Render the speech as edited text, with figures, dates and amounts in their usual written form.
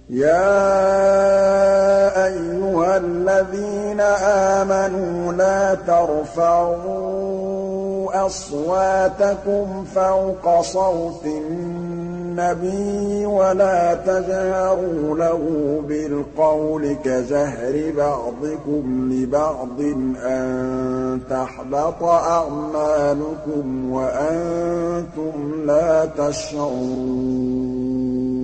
يَا أَيُّهَا الَّذِينَ آمَنُوا لَا تَرْفَعُوا أَصْوَاتَكُمْ فَوْقَ صَوْتِ النَّبِيِّ وَلَا تَجْهَرُوا لَهُ بِالْقَوْلِ كَجَهْرِ بَعْضِكُمْ لِبَعْضٍ أَن تَحْبَطَ أَعْمَالُكُمْ وَأَنتُمْ لَا تَشْعُرُونَ